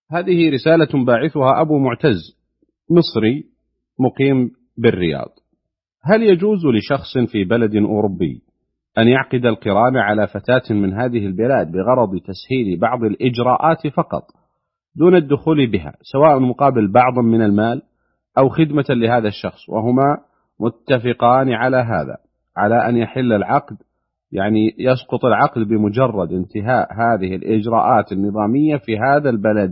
هذه رسالة باعثها أبو معتز مصري مقيم بالرياض. هل يجوز لشخص في بلد أوروبي أن يعقد القران على فتاة من هذه البلاد بغرض تسهيل بعض الإجراءات فقط دون الدخول بها، سواء مقابل بعض من المال أو خدمة لهذا الشخص، وهما متفقان على هذا، على أن يحل العقد، يعني يسقط العقد بمجرد انتهاء هذه الإجراءات النظامية في هذا البلد؟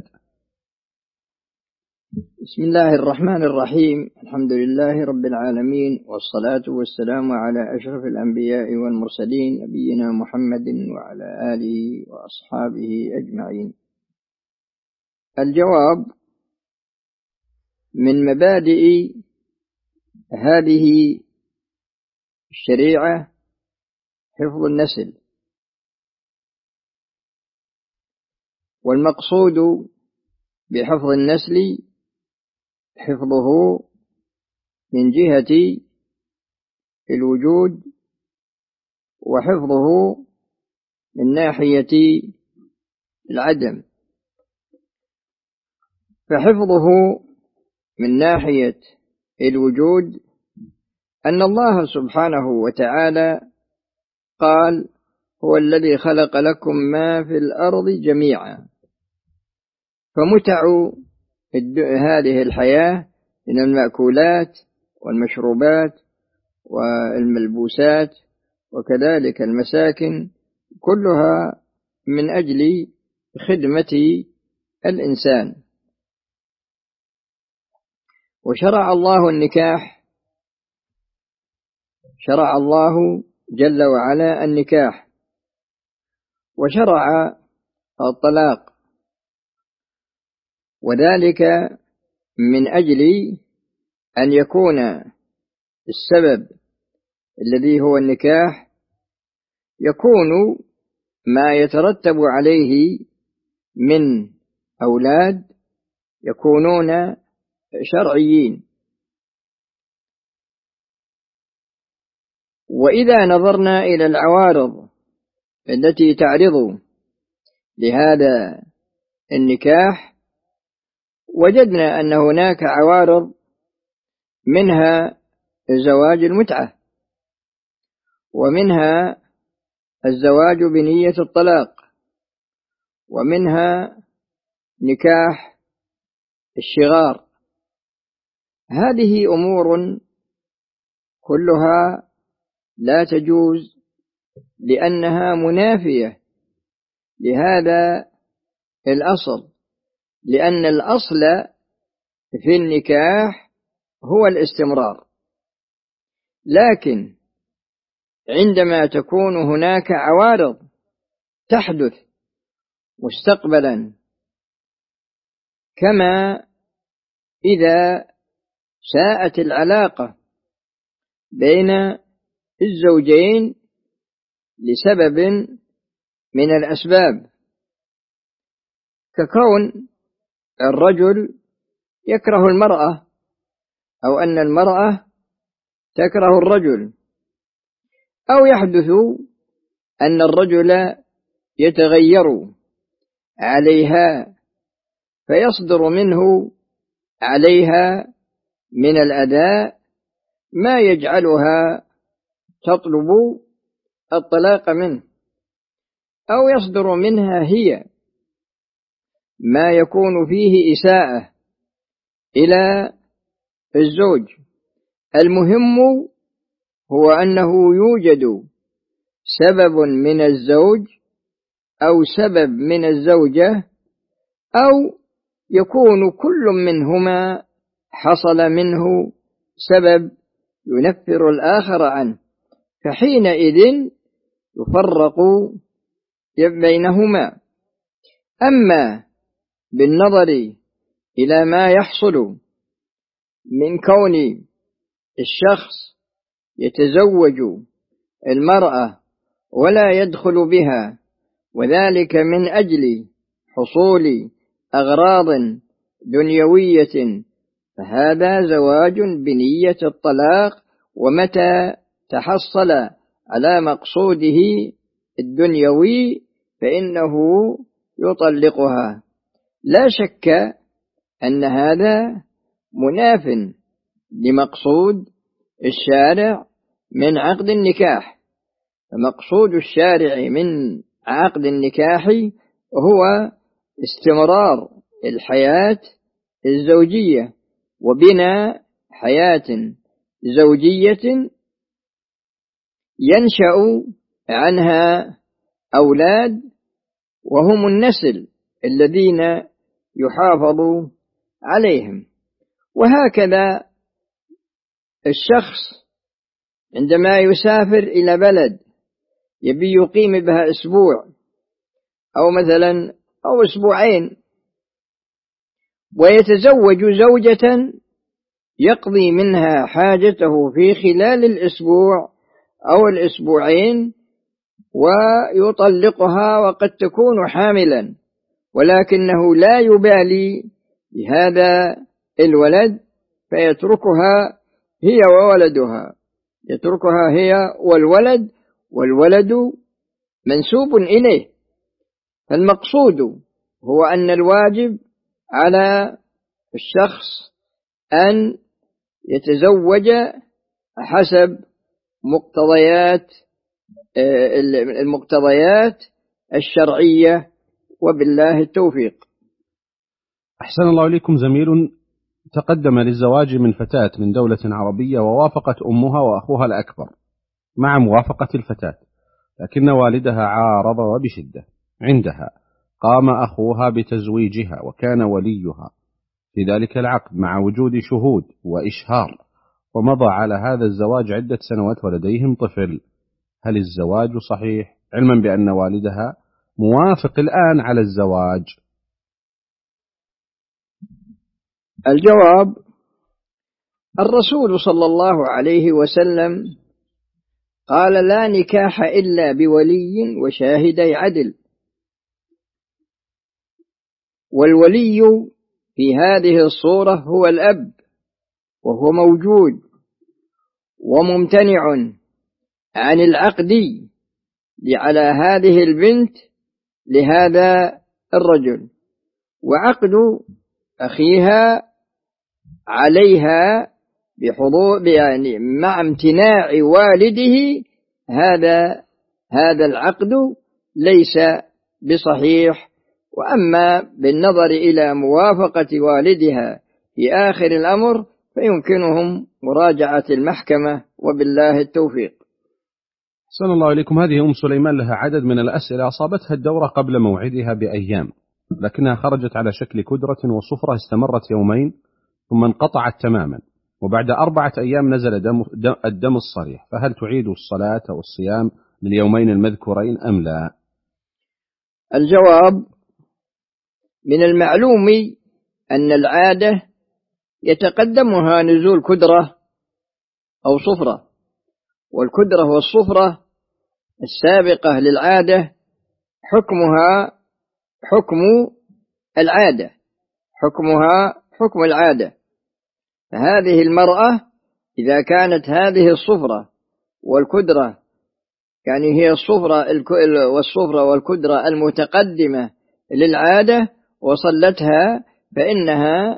بسم الله الرحمن الرحيم. الحمد لله رب العالمين، والصلاة والسلام على أشرف الأنبياء والمرسلين، نبينا محمد وعلى آله وأصحابه أجمعين. الجواب: من مبادئ هذه الشريعة حفظ النسل، والمقصود بحفظ النسل حفظه من جهة الوجود، وحفظه من ناحية العدم. فحفظه من ناحية الوجود أن الله سبحانه وتعالى قال: هو الذي خلق لكم ما في الأرض جميعا. فمتع هذه الحياة من المأكولات والمشروبات والملبوسات وكذلك المساكن كلها من أجل خدمة الإنسان. وشرع الله النكاح، شرع الله جل وعلا النكاح، وشرع الطلاق، وذلك من أجل أن يكون السبب الذي هو النكاح يكون ما يترتب عليه من أولاد يكونون شرعيين. وإذا نظرنا إلى العوارض التي تعرض لهذا النكاح وجدنا أن هناك عوارض، منها زواج المتعة، ومنها الزواج بنية الطلاق، ومنها نكاح الشغار. هذه أمور كلها لا تجوز، لأنها منافية لهذا الأصل، لأن الأصل في النكاح هو الاستمرار. لكن عندما تكون هناك عوارض تحدث مستقبلا، كما إذا ساءت العلاقة بين الزوجين لسبب من الأسباب، ككون الرجل يكره المرأة، أو أن المرأة تكره الرجل، أو يحدث أن الرجل يتغير عليها فيصدر منه عليها من الأداء ما يجعلها تطلب الطلاق منه، أو يصدر منها هي ما يكون فيه إساءة إلى الزوج. المهم هو أنه يوجد سبب من الزوج أو سبب من الزوجة، أو يكون كل منهما حصل منه سبب ينفر الآخر عنه، فحينئذ يفرق بينهما. أما بالنظر إلى ما يحصل من كون الشخص يتزوج المرأة ولا يدخل بها، وذلك من أجل حصول أغراض دنيوية، فهذا زواج بنية الطلاق، ومتى تحصل على مقصوده الدنيوي فإنه يطلقها. لا شك أن هذا مناف لمقصود الشارع من عقد النكاح. فمقصود الشارع من عقد النكاح هو استمرار الحياة الزوجية وبناء حياة زوجية ينشأ عنها أولاد وهم النسل الذين يحافظ عليهم. وهكذا الشخص عندما يسافر إلى بلد يبي يقيم بها أسبوع أو مثلا أو أسبوعين ويتزوج زوجة يقضي منها حاجته في خلال الأسبوع أو الأسبوعين ويطلقها وقد تكون حاملا، ولكنه لا يبالي بهذا الولد فيتركها هي وولدها، يتركها هي والولد منسوب إليه. فالمقصود هو أن الواجب على الشخص أن يتزوج حسب المقتضيات الشرعية، وبالله التوفيق. أحسن الله إليكم. زميل تقدم للزواج من فتاة من دولة عربية ووافقت أمها وأخوها الأكبر مع موافقة الفتاة، لكن والدها عارض وبشدة. عندها قام أخوها بتزويجها وكان وليها في ذلك العقد مع وجود شهود وإشهار، ومضى على هذا الزواج عدة سنوات ولديهم طفل. هل الزواج صحيح علما بأن والدها موافق الآن على الزواج؟ الجواب: الرسول صلى الله عليه وسلم قال: لا نكاح إلا بولي وشاهدي عدل. والولي في هذه الصورة هو الأب، وهو موجود وممتنع عن العقد على هذه البنت لهذا الرجل، وعقد أخيها عليها بحضور يعني مع امتناع والده، هذا العقد ليس بصحيح. وأما بالنظر إلى موافقة والدها في آخر الأمر فيمكنهم مراجعة المحكمة، وبالله التوفيق. أحسن الله إليكم. هذه أم سليمان لها عدد من الأسئلة أصابتها الدورة قبل موعدها بأيام، لكنها خرجت على شكل كدرة وصفرة استمرت يومين ثم انقطعت تماما، وبعد 4 أيام نزل الدم الصريح، فهل تعيد الصلاة أو الصيام لليومين المذكورين أم لا؟ الجواب: من المعلوم أن العادة يتقدمها نزول كدرة أو صفرة، والكدرة والصفرة السابقة للعادة حكمها حكم العادة. فهذه المرأة إذا كانت هذه الصفرة والكدرة يعني هي الصفرة والكدرة المتقدمة للعادة وصلتها فإنها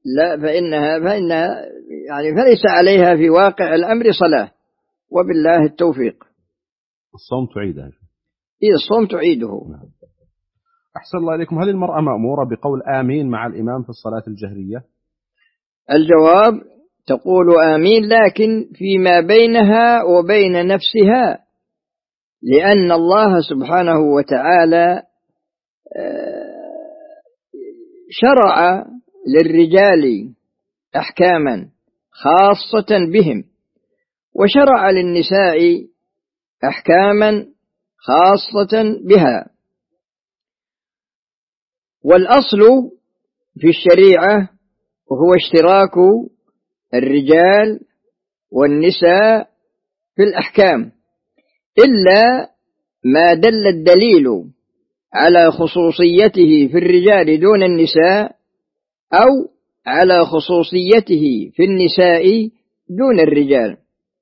يعني فليس عليها في واقع الأمر صلاة، وبالله التوفيق. الصوم تعيده؟ إيه، الصوم تعيده. أحسن الله إليكم. هل المرأة مأمورة بقول آمين مع الإمام في الصلاة الجهرية؟ الجواب: تقول آمين، لكن فيما بينها وبين نفسها، لأن الله سبحانه وتعالى شرع للرجال أحكاما خاصة بهم، وشرع للنساء أحكاما خاصة بها. والأصل في الشريعة وهو اشتراك الرجال والنساء في الأحكام، إلا ما دل الدليل على خصوصيته في الرجال دون النساء، أو على خصوصيته في النساء دون الرجال.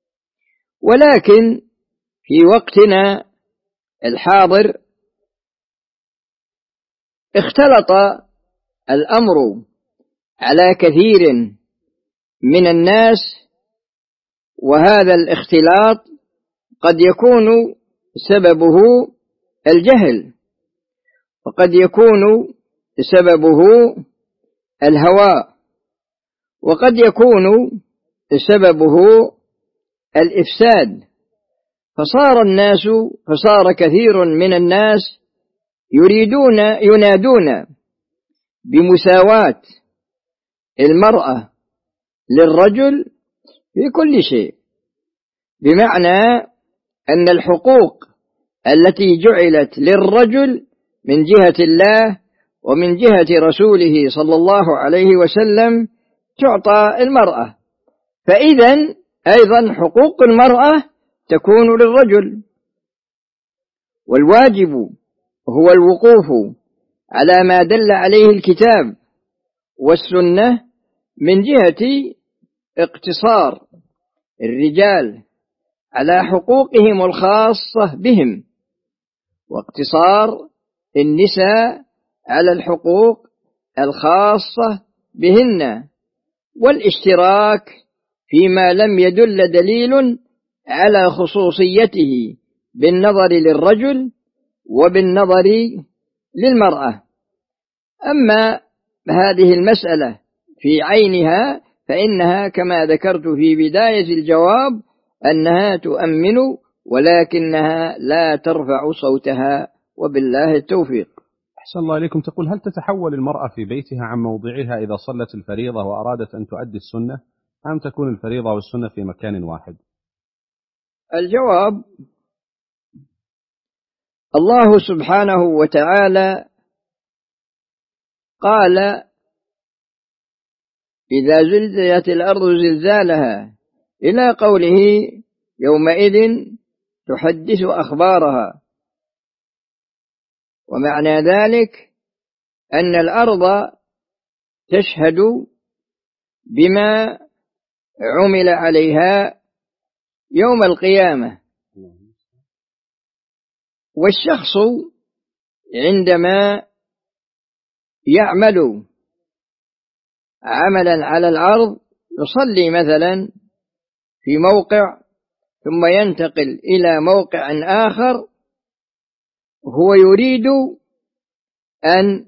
ولكن في وقتنا الحاضر اختلط الأمر على كثير من الناس، وهذا الاختلاط قد يكون سببه الجهل، وقد يكون سببه الهوى، وقد يكون سببه الإفساد. فصار كثير من الناس ينادون بمساواة المرأة للرجل في كل شيء، بمعنى أن الحقوق التي جعلت للرجل من جهة الله ومن جهة رسوله صلى الله عليه وسلم تعطى المرأة، فإذا أيضا حقوق المرأة تكون للرجل. والواجب هو الوقوف على ما دل عليه الكتاب والسنة من جهة اقتصار الرجال على حقوقهم الخاصة بهم، واقتصار النساء على الحقوق الخاصة بهن، والاشتراك فيما لم يدل دليل على خصوصيته بالنظر للرجل وبالنظر للمرأة. أما هذه المسألة في عينها فإنها كما ذكرت في بداية الجواب أنها تؤمن ولكنها لا ترفع صوتها، وبالله التوفيق. أحسن الله إليكم. تقول: هل تتحول المرأة في بيتها عن موضعها إذا صلت الفريضة وأرادت أن تؤدي السنة، أم تكون الفريضة والسنة في مكان واحد؟ الجواب: الله سبحانه وتعالى قال: إذا زلزلت الأرض زلزالها، إلى قوله: يومئذ تحدث أخبارها. ومعنى ذلك أن الأرض تشهد بما عمل عليها يوم القيامة، والشخص عندما يعمل عملا على الأرض يصلي مثلا في موقع ثم ينتقل إلى موقع آخر، هو يريد أن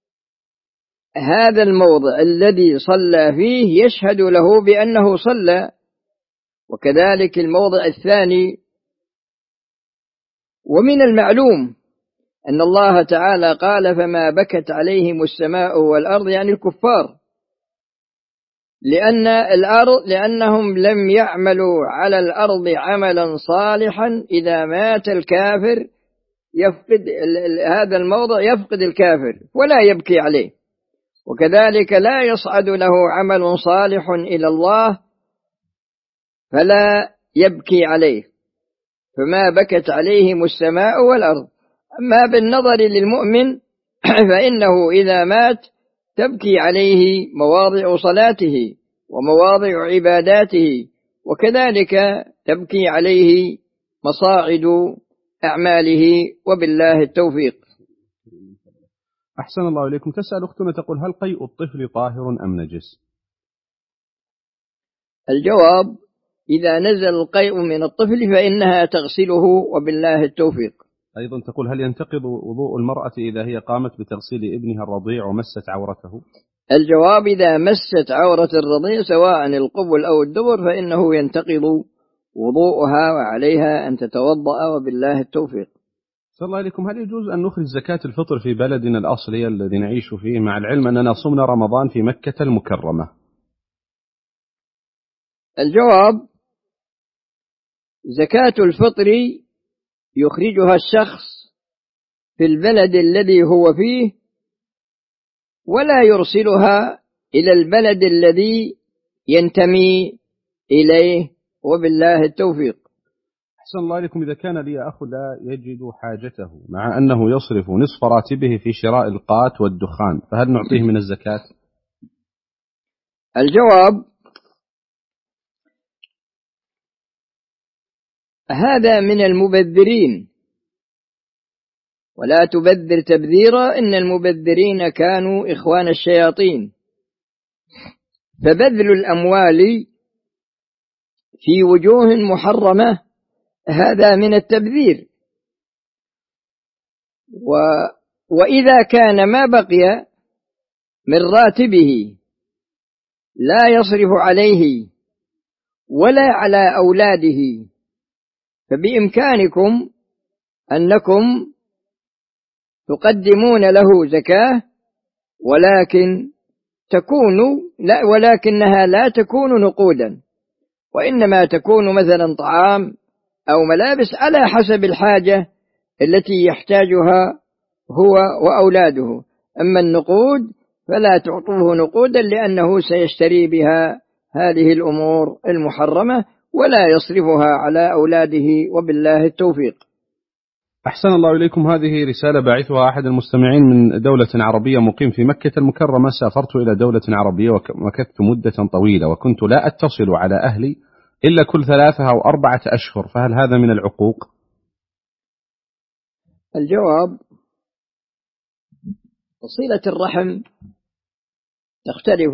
هذا الموضع الذي صلى فيه يشهد له بأنه صلى، وكذلك الموضع الثاني. ومن المعلوم أن الله تعالى قال: فما بكت عليهم السماء والأرض، يعني الكفار، لأنهم لم يعملوا على الأرض عملا صالحا. إذا مات الكافر يفقد هذا الموضع، يفقد الكافر ولا يبكي عليه، وكذلك لا يصعد له عمل صالح إلى الله فلا يبكي عليه، فما بكت عليهم السماء والأرض. أما بالنظر للمؤمن فإنه إذا مات تبكي عليه مواضع صلاته ومواضع عباداته، وكذلك تبكي عليه مصاعد أعماله، وبالله التوفيق. أحسن الله إليكم. تسأل أختنا تقول: هل قيء الطفل طاهر أم نجس؟ الجواب: إذا نزل القيء من الطفل فإنها تغسله، وبالله التوفيق. أيضا تقول: هل ينتقض وضوء المرأة إذا هي قامت بتغسيل ابنها الرضيع ومست عورته؟ الجواب: إذا مست عورة الرضيع سواء القبل أو الدبر فإنه ينتقض وضوءها، وعليها أن تتوضأ، وبالله التوفيق. صلى الله عليكم. هل يجوز أن نخرج زكاة الفطر في بلدنا الأصلي الذي نعيش فيه، مع العلم أننا صمنا رمضان في مكة المكرمة؟ الجواب: زكاة الفطر يخرجها الشخص في البلد الذي هو فيه، ولا يرسلها إلى البلد الذي ينتمي إليه، وبالله التوفيق. أحسن الله عليكم. إذا كان لي أخ لا يجد حاجته مع أنه يصرف نصف راتبه في شراء القات والدخان، فهل نعطيه من الزكاة؟ الجواب: هذا من المبذرين، ولا تبذر تبذيرا إن المبذرين كانوا إخوان الشياطين. فبذل الأموال في وجوه محرمة هذا من التبذير. وإذا كان ما بقي من راتبه لا يصرف عليه ولا على أولاده فبإمكانكم أنكم تقدمون له زكاة، ولكنها لا تكون نقودا، وإنما تكون مثلا طعام أو ملابس على حسب الحاجة التي يحتاجها هو وأولاده. أما النقود فلا تعطوه نقودا لأنه سيشتري بها هذه الأمور المحرمة ولا يصرفها على أولاده، وبالله التوفيق. أحسن الله إليكم. هذه رسالة باعثها أحد المستمعين من دولة عربية مقيم في مكة المكرمة. سافرت إلى دولة عربية ومكثت مدة طويلة وكنت لا أتصل على أهلي إلا كل 3 أو 4 أشهر، فهل هذا من العقوق؟ الجواب: صلة الرحم تختلف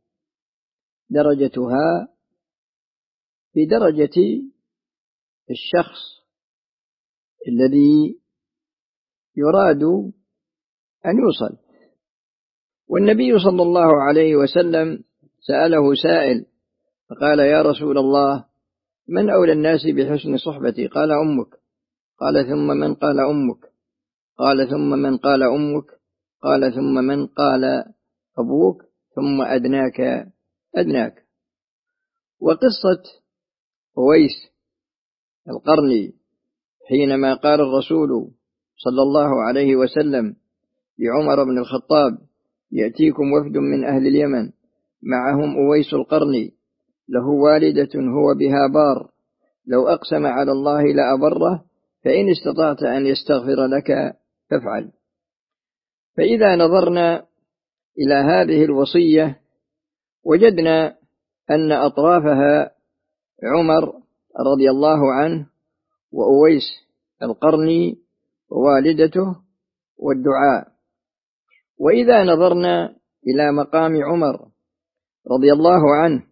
درجتها بدرجة الشخص الذي يراد أن يوصل. والنبي صلى الله عليه وسلم سأله سائل فقال: يا رسول الله، من أولى الناس بحسن صحبتي؟ قال: أمك. قال: ثم من؟ قال: أمك. قال: ثم من؟ قال: أمك. قال: ثم من؟ قال: أبوك. ثم أدناك. وقصة أويس القرني حينما قال الرسول صلى الله عليه وسلم لعمر بن الخطاب: يأتيكم وفد من أهل اليمن معهم أويس القرني له والدة هو بها بار، لو أقسم على الله لأبره، فإن استطعت أن يستغفر لك فافعل. فإذا نظرنا إلى هذه الوصية وجدنا أن أطرافها عمر رضي الله عنه وأويس القرني ووالدته والدعاء. وإذا نظرنا إلى مقام عمر رضي الله عنه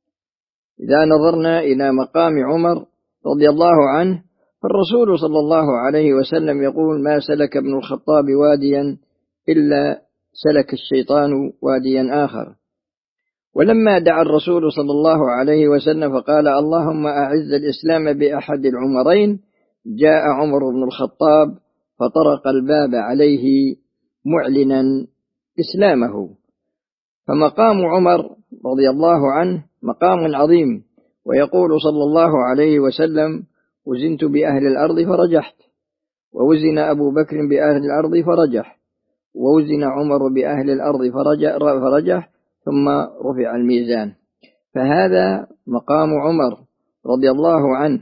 فالرسول صلى الله عليه وسلم يقول: ما سلك ابن الخطاب واديا إلا سلك الشيطان واديا آخر. ولما دعا الرسول صلى الله عليه وسلم فقال: اللهم أعز الإسلام بأحد العمرين، جاء عمر بن الخطاب فطرق الباب عليه معلنا إسلامه. فمقام عمر رضي الله عنه مقام عظيم. ويقول صلى الله عليه وسلم: وزنت بأهل الأرض فرجحت، ووزن أبو بكر بأهل الأرض فرجح، ووزن عمر بأهل الأرض فرجح، ثم رفع الميزان. فهذا مقام عمر رضي الله عنه،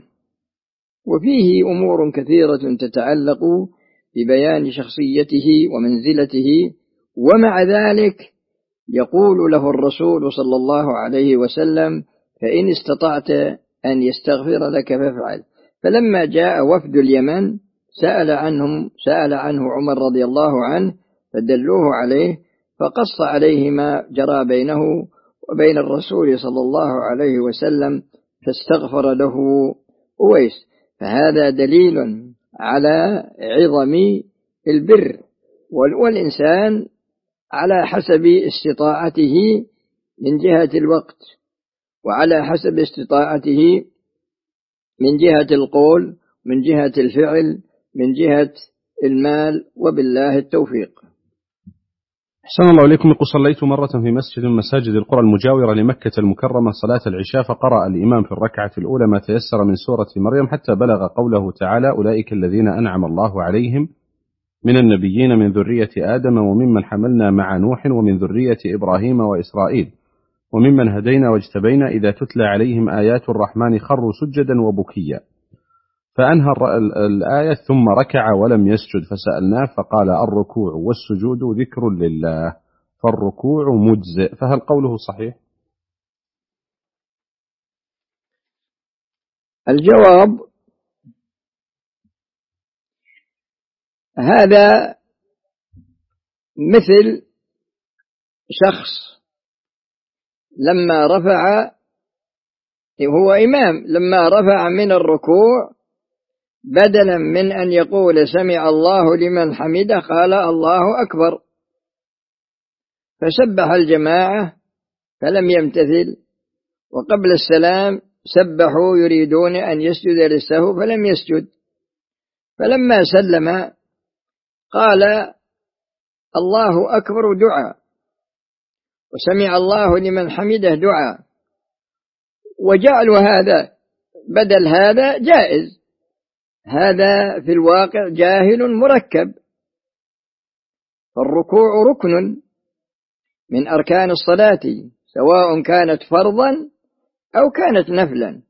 وفيه أمور كثيرة تتعلق ببيان شخصيته ومنزلته. ومع ذلك يقول له الرسول صلى الله عليه وسلم: فإن استطعت أن يستغفر لك فافعل. فلما جاء وفد اليمن سأل عنه عمر رضي الله عنه فدلوه عليه، فقص عليه ما جرى بينه وبين الرسول صلى الله عليه وسلم، فاستغفر له أويس. فهذا دليل على عظم البر، والإنسان على حسب استطاعته من جهة الوقت، وعلى حسب استطاعته من جهة القول، من جهة الفعل، من جهة المال، وبالله التوفيق. أحسن الله إليكم. يقول: صليت مرة في مسجد من مساجد القرى المجاورة لمكة المكرمة صلاة العشاء، فقرأ الإمام في الركعة الأولى ما تيسر من سورة مريم حتى بلغ قوله تعالى: أولئك الذين أنعم الله عليهم من النبيين من ذرية آدم وممن حملنا مع نوح ومن ذرية إبراهيم وإسرائيل وممن هدينا واجتبينا إذا تتلى عليهم آيات الرحمن خروا سجدا وبكيا. فأنهى الآية ثم ركع ولم يسجد، فسألناه فقال: الركوع والسجود ذكر لله، فالركوع مجزئ، فهل قوله صحيح؟ الجواب: هذا مثل شخص لما رفع، هو إمام، لما رفع من الركوع بدلا من أن يقول سمع الله لمن حمده قال الله أكبر، فسبح الجماعة فلم يمتثل، وقبل السلام سبحوا يريدون أن يسجد للسهو فلم يسجد، فلما سلم قال الله أكبر دعاء، وسمع الله لمن حمده دعاء، وجعل هذا بدل هذا جائز. هذا في الواقع جاهل مركب. الركوع ركن من أركان الصلاة سواء كانت فرضا أو كانت نفلا،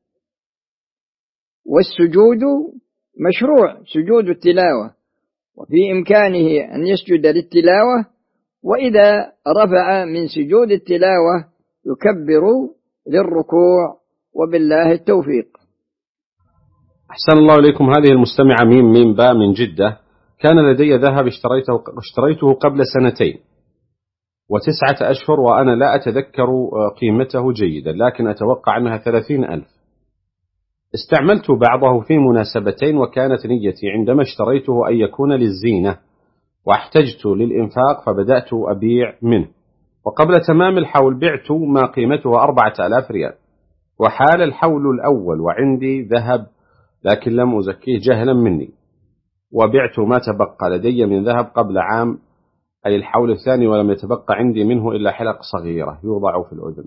والسجود مشروع سجود التلاوة، وفي إمكانه أن يسجد للتلاوة، وإذا رفع من سجود التلاوة يكبر للركوع، وبالله التوفيق. أحسن الله إليكم. هذه المستمعة ميم باء من جدة: كان لدي ذهب اشتريته قبل 2 و9 أشهر، وأنا لا أتذكر قيمته جيدا، لكن أتوقع أنها 30,000. استعملت بعضه في مناسبتين، وكانت نيتي عندما اشتريته أن يكون للزينة، واحتجت للإنفاق فبدأت أبيع منه، وقبل تمام الحول بعت ما قيمته 4,000 ريال، وحال الحول الأول وعندي ذهب لكن لم أزكيه جهلا مني، وبعت ما تبقى لدي من ذهب قبل عام أي الحول الثاني، ولم يتبقى عندي منه إلا حلق صغيرة يوضع في الأذن.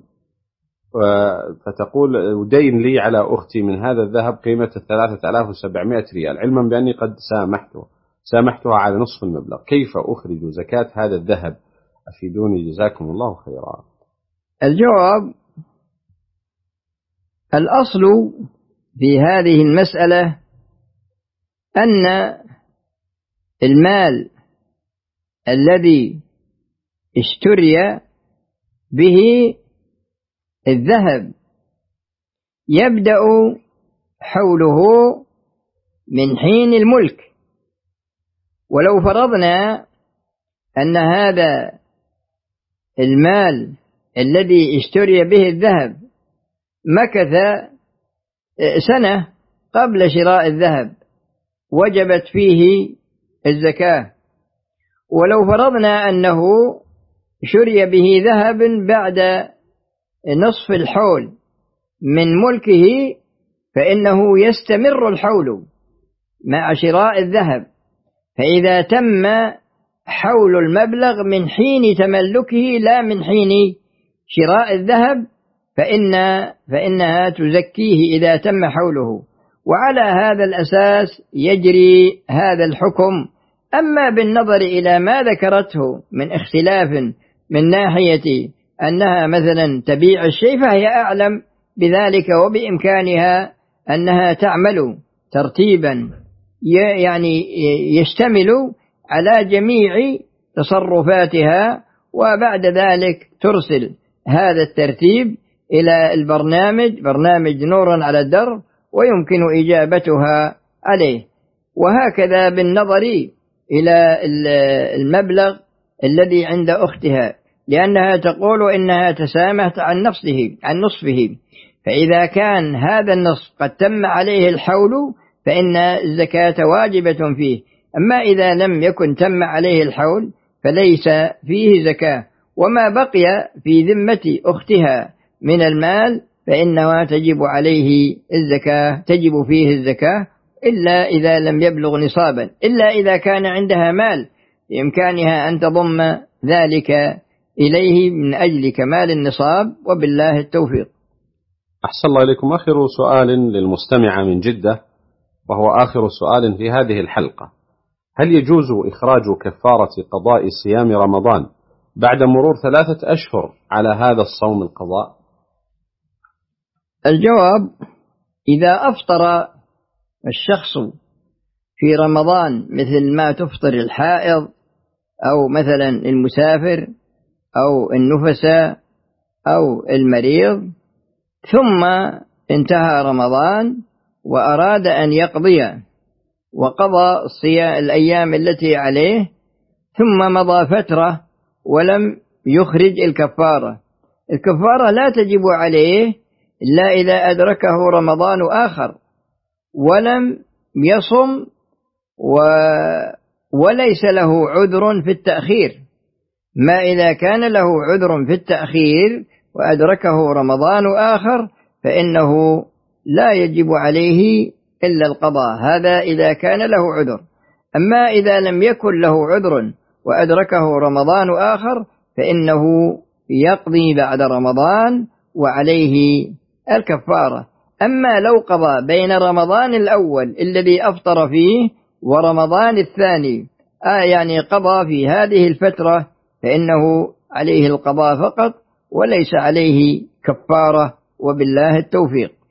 فتقول دين لي على أختي من هذا الذهب قيمة 3,700 ريال، علما بأني قد سامحتها على نصف المبلغ، كيف أخرج زكاة هذا الذهب؟ أفيدوني جزاكم الله خيرا. الجواب: الأصل في هذه المسألة أن المال الذي اشتري به الذهب يبدأ حوله من حين الملك، ولو فرضنا أن هذا المال الذي اشتري به الذهب مكث 1 قبل شراء الذهب وجبت فيه الزكاة، ولو فرضنا أنه شري به ذهب بعد نصف الحول من ملكه فإنه يستمر الحول مع شراء الذهب، فإذا تم حول المبلغ من حين تملكه لا من حين شراء الذهب فإنها تزكيه إذا تم حوله، وعلى هذا الأساس يجري هذا الحكم. أما بالنظر إلى ما ذكرته من اختلاف من ناحية أنها مثلا تبيع الشيء فهي أعلم بذلك، وبإمكانها أنها تعمل ترتيبا يعني يشتمل على جميع تصرفاتها، وبعد ذلك ترسل هذا الترتيب إلى برنامج نور على الدرب، ويمكن إجابتها عليه. وهكذا بالنظر إلى المبلغ الذي عند أختها، لأنها تقول إنها تسامحت عن نصفه، فإذا كان هذا النصف قد تم عليه الحول فإن الزكاة واجبة فيه، أما إذا لم يكن تم عليه الحول فليس فيه زكاة، وما بقي في ذمة أختها من المال فإنها تجب فيه الزكاة، إلا إذا لم يبلغ نصابا، إلا إذا كان عندها مال بإمكانها أن تضم ذلك إليه من أجل كمال النصاب، وبالله التوفيق. أحسن الله إليكم. آخر سؤال للمستمعة من جدة، وهو آخر سؤال في هذه الحلقة: هل يجوز إخراج كفارة قضاء صيام رمضان بعد مرور 3 أشهر على هذا الصوم القضاء؟ الجواب: إذا أفطر الشخص في رمضان مثل ما تفطر الحائض أو مثلا المسافر أو النفساء أو المريض، ثم انتهى رمضان وأراد أن يقضي وقضى الأيام التي عليه، ثم مضى فترة ولم يخرج الكفارة. الكفارة لا تجب عليه إلا إذا أدركه رمضان آخر ولم يصم وليس له عذر في التأخير. ما إذا كان له عذر في التأخير وأدركه رمضان آخر فإنه لا يجب عليه إلا القضاء، هذا إذا كان له عذر. أما إذا لم يكن له عذر وأدركه رمضان آخر فإنه يقضي بعد رمضان وعليه الكفارة. أما لو قضى بين رمضان الأول الذي أفطر فيه ورمضان الثاني، يعني قضى في هذه الفترة، فإنه عليه القضاء فقط وليس عليه كفارة، وبالله التوفيق.